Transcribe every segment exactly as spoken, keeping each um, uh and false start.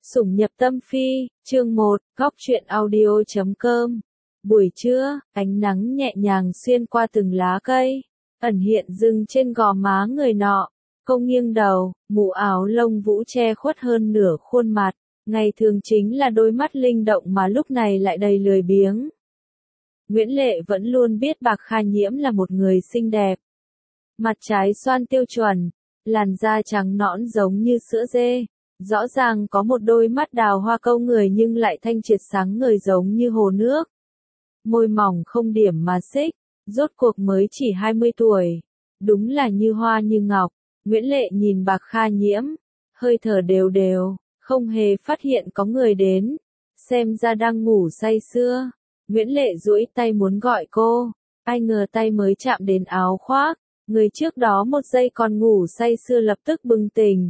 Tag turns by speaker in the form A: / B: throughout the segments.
A: Sủng nhập tâm phi, chương một, góc truyện audio chấm com. Buổi trưa, ánh nắng nhẹ nhàng xuyên qua từng lá cây, ẩn hiện dừng trên gò má người nọ. Cô nghiêng đầu, mũ áo lông vũ che khuất hơn nửa khuôn mặt. Ngày thường chính là đôi mắt linh động mà lúc này lại đầy lười biếng. Nguyễn Lệ vẫn luôn biết Bạc Kha Nhiễm là một người xinh đẹp. Mặt trái xoan tiêu chuẩn, làn da trắng nõn giống như sữa dê. Rõ ràng có một đôi mắt đào hoa câu người nhưng lại thanh triệt sáng ngời giống như hồ nước. Môi mỏng không điểm mà xích, rốt cuộc mới chỉ hai mươi tuổi. Đúng là như hoa như ngọc. Nguyễn Lệ nhìn Bạc Kha Nhiễm, hơi thở đều đều, không hề phát hiện có người đến. Xem ra đang ngủ say sưa. Nguyễn Lệ duỗi tay muốn gọi cô, ai ngờ tay mới chạm đến áo khoác. Người trước đó một giây còn ngủ say sưa lập tức bừng tỉnh.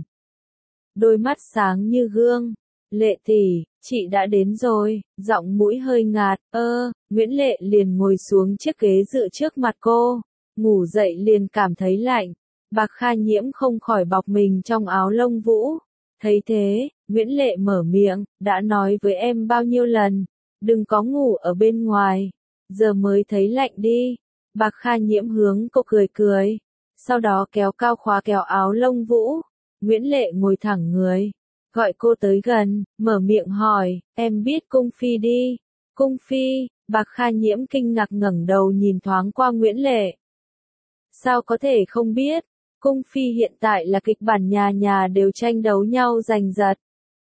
A: Đôi mắt sáng như gương. Lệ tỷ, chị đã đến rồi, giọng mũi hơi ngạt, ơ, Nguyễn Lệ liền ngồi xuống chiếc ghế dựa trước mặt cô. Ngủ dậy liền cảm thấy lạnh. Bạc Kha Nhiễm không khỏi bọc mình trong áo lông vũ. Thấy thế, Nguyễn Lệ mở miệng, đã nói với em bao nhiêu lần, đừng có ngủ ở bên ngoài, giờ mới thấy lạnh đi. Bạc Kha Nhiễm hướng cô cười cười, sau đó kéo cao khóa kéo áo lông vũ. Nguyễn Lệ ngồi thẳng người, gọi cô tới gần, mở miệng hỏi, em biết Cung Phi đi. Cung Phi, Bạc Kha Nhiễm kinh ngạc ngẩng đầu nhìn thoáng qua Nguyễn Lệ. Sao có thể không biết, Cung Phi hiện tại là kịch bản nhà nhà đều tranh đấu nhau giành giật.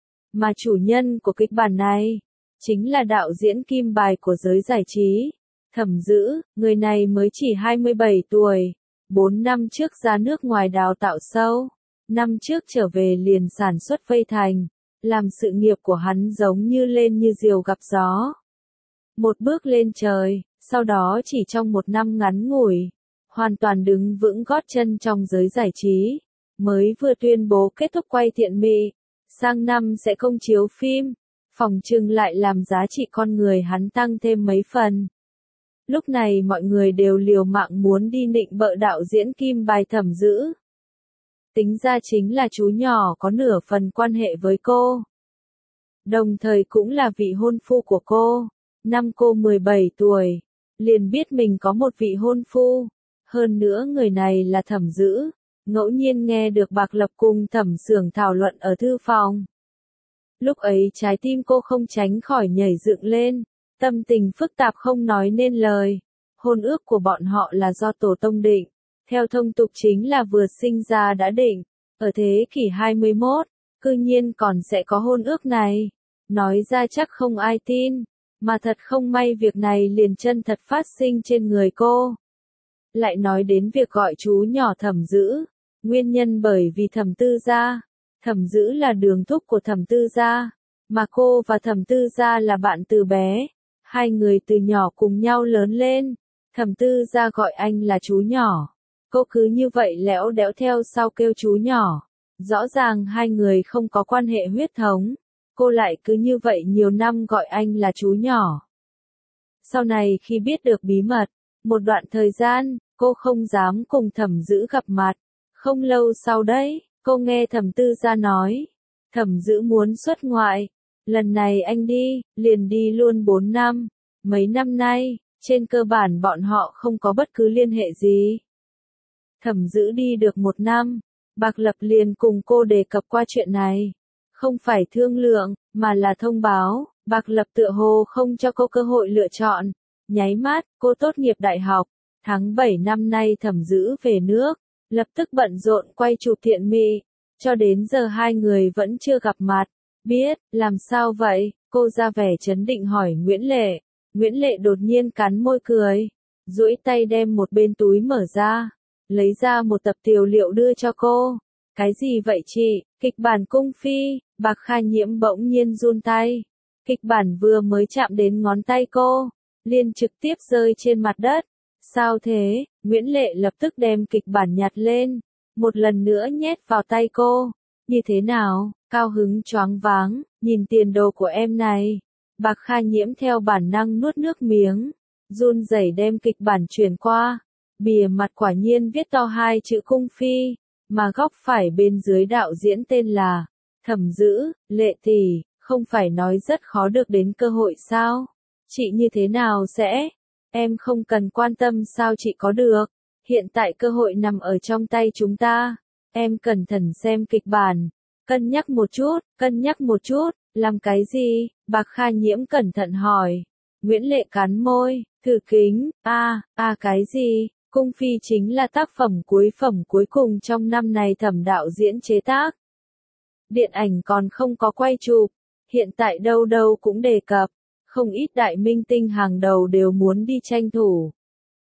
A: Mà chủ nhân của kịch bản này, chính là đạo diễn kim bài của giới giải trí. Thẩm Dữ, người này mới chỉ hai mươi bảy tuổi, bốn năm trước ra nước ngoài đào tạo sâu. Năm trước trở về liền sản xuất Vây Thành, làm sự nghiệp của hắn giống như lên như diều gặp gió. Một bước lên trời, sau đó chỉ trong một năm ngắn ngủi, hoàn toàn đứng vững gót chân trong giới giải trí. Mới vừa tuyên bố kết thúc quay Thiện Mỹ, sang năm sẽ công chiếu phim, phòng trừng lại làm giá trị con người hắn tăng thêm mấy phần. Lúc này mọi người đều liều mạng muốn đi nịnh bợ đạo diễn kim bài Thẩm Dữ. Tính ra chính là chú nhỏ có nửa phần quan hệ với cô. Đồng thời cũng là vị hôn phu của cô. Năm cô mười bảy tuổi, liền biết mình có một vị hôn phu. Hơn nữa người này là Thẩm Dữ. Ngẫu nhiên nghe được Bạc Lập cùng Thẩm Xưởng thảo luận ở thư phòng. Lúc ấy trái tim cô không tránh khỏi nhảy dựng lên. Tâm tình phức tạp không nói nên lời. Hôn ước của bọn họ là do tổ tông định. Theo thông tục chính là vừa sinh ra đã định, ở thế kỷ hai mươi mốt, cư nhiên còn sẽ có hôn ước này. Nói ra chắc không ai tin, mà thật không may việc này liền chân thật phát sinh trên người cô. Lại nói đến việc gọi chú nhỏ Thẩm Dữ, nguyên nhân bởi vì Thẩm Tư Gia. Thẩm Dữ là đường thúc của Thẩm Tư Gia, mà cô và Thẩm Tư Gia là bạn từ bé. Hai người từ nhỏ cùng nhau lớn lên, Thẩm Tư Gia gọi anh là chú nhỏ. Cô cứ như vậy lẽo đẽo theo sau kêu chú nhỏ. Rõ ràng hai người không có quan hệ huyết thống. Cô lại cứ như vậy nhiều năm gọi anh là chú nhỏ. Sau này khi biết được bí mật, một đoạn thời gian, cô không dám cùng Thẩm Dữ gặp mặt. Không lâu sau đấy, cô nghe Thẩm Tư Gia nói. Thẩm Dữ muốn xuất ngoại. Lần này anh đi, liền đi luôn bốn năm. Mấy năm nay, trên cơ bản bọn họ không có bất cứ liên hệ gì. Thẩm Dữ đi được một năm, Bạc Lập liền cùng cô đề cập qua chuyện này. Không phải thương lượng, mà là thông báo, Bạc Lập tựa hồ không cho cô cơ hội lựa chọn. Nháy mắt, cô tốt nghiệp đại học, tháng bảy năm nay Thẩm Dữ về nước, lập tức bận rộn quay chụp Thiện Mỹ, cho đến giờ hai người vẫn chưa gặp mặt. Biết, làm sao vậy? Cô ra vẻ trấn định hỏi Nguyễn Lệ. Nguyễn Lệ đột nhiên cắn môi cười, duỗi tay đem một bên túi mở ra. Lấy ra một tập tài liệu đưa cho cô. Cái gì vậy chị? Kịch bản Cung Phi. Bạc Kha Nhiễm bỗng nhiên run tay. Kịch bản vừa mới chạm đến ngón tay cô, liền trực tiếp rơi trên mặt đất. Sao thế? Nguyễn Lệ lập tức đem kịch bản nhặt lên, một lần nữa nhét vào tay cô. Như thế nào? Cao hứng choáng váng, nhìn tiền đồ của em này. Bạc Kha Nhiễm theo bản năng nuốt nước miếng, run rẩy đem kịch bản chuyển qua. Bìa mặt quả nhiên viết to hai chữ Cung Phi, mà góc phải bên dưới đạo diễn tên là Thẩm Dữ, Lệ tỷ, không phải nói rất khó được đến cơ hội sao? Chị như thế nào sẽ? Em không cần quan tâm sao chị có được. Hiện tại cơ hội nằm ở trong tay chúng ta. Em cẩn thận xem kịch bản. Cân nhắc một chút, cân nhắc một chút, làm cái gì? Bạc Kha Nhiễm cẩn thận hỏi. Nguyễn Lệ cắn môi, thử kính, a, à, a à cái gì? Cung Phi chính là tác phẩm cuối phẩm cuối cùng trong năm này Thẩm đạo diễn chế tác. Điện ảnh còn không có quay chụp, hiện tại đâu đâu cũng đề cập, không ít đại minh tinh hàng đầu đều muốn đi tranh thủ.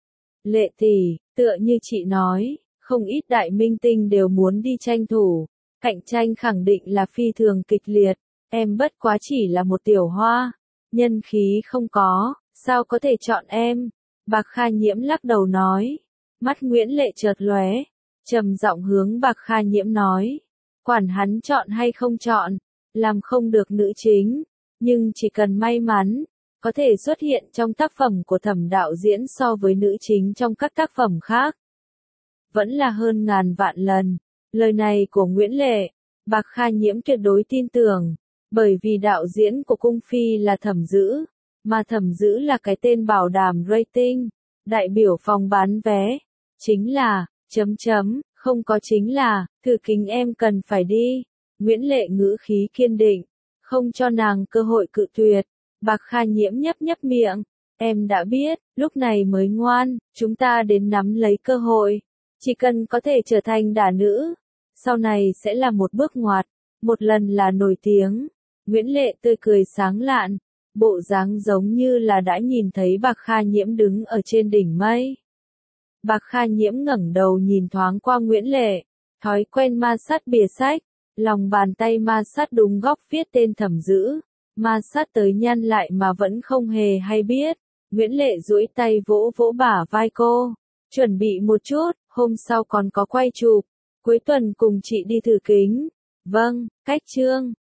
A: Lệ tỷ, tựa như chị nói, không ít đại minh tinh đều muốn đi tranh thủ, cạnh tranh khẳng định là phi thường kịch liệt, em bất quá chỉ là một tiểu hoa, nhân khí không có, sao có thể chọn em? Bạc Kha Nhiễm lắc đầu nói, mắt Nguyễn Lệ chợt lóe, trầm giọng hướng Bạc Kha Nhiễm nói, quản hắn chọn hay không chọn, làm không được nữ chính, nhưng chỉ cần may mắn, có thể xuất hiện trong tác phẩm của Thẩm đạo diễn so với nữ chính trong các tác phẩm khác. Vẫn là hơn ngàn vạn lần. Lời này của Nguyễn Lệ, Bạc Kha Nhiễm tuyệt đối tin tưởng, bởi vì đạo diễn của Cung Phi là Thẩm Dữ, mà Thẩm Dữ là cái tên bảo đảm rating, đại biểu phòng bán vé. Chính là, chấm chấm, không có chính là, thử kính em cần phải đi. Nguyễn Lệ ngữ khí kiên định, không cho nàng cơ hội cự tuyệt. Bạc Kha Nhiễm nhấp nhấp miệng, em đã biết, lúc này mới ngoan, chúng ta đến nắm lấy cơ hội. Chỉ cần có thể trở thành đả nữ, sau này sẽ là một bước ngoặt, một lần là nổi tiếng. Nguyễn Lệ tươi cười sáng lạn, bộ dáng giống như là đã nhìn thấy Bạc Kha Nhiễm đứng ở trên đỉnh mây. Bạc Kha Nhiễm ngẩng đầu nhìn thoáng qua Nguyễn Lệ, thói quen ma sát bìa sách, lòng bàn tay ma sát đúng góc viết tên Thẩm Dữ, ma sát tới nhăn lại mà vẫn không hề hay biết. Nguyễn Lệ duỗi tay vỗ vỗ bả vai cô, chuẩn bị một chút, hôm sau còn có quay chụp, cuối tuần cùng chị đi thử kính. Vâng, cách chương.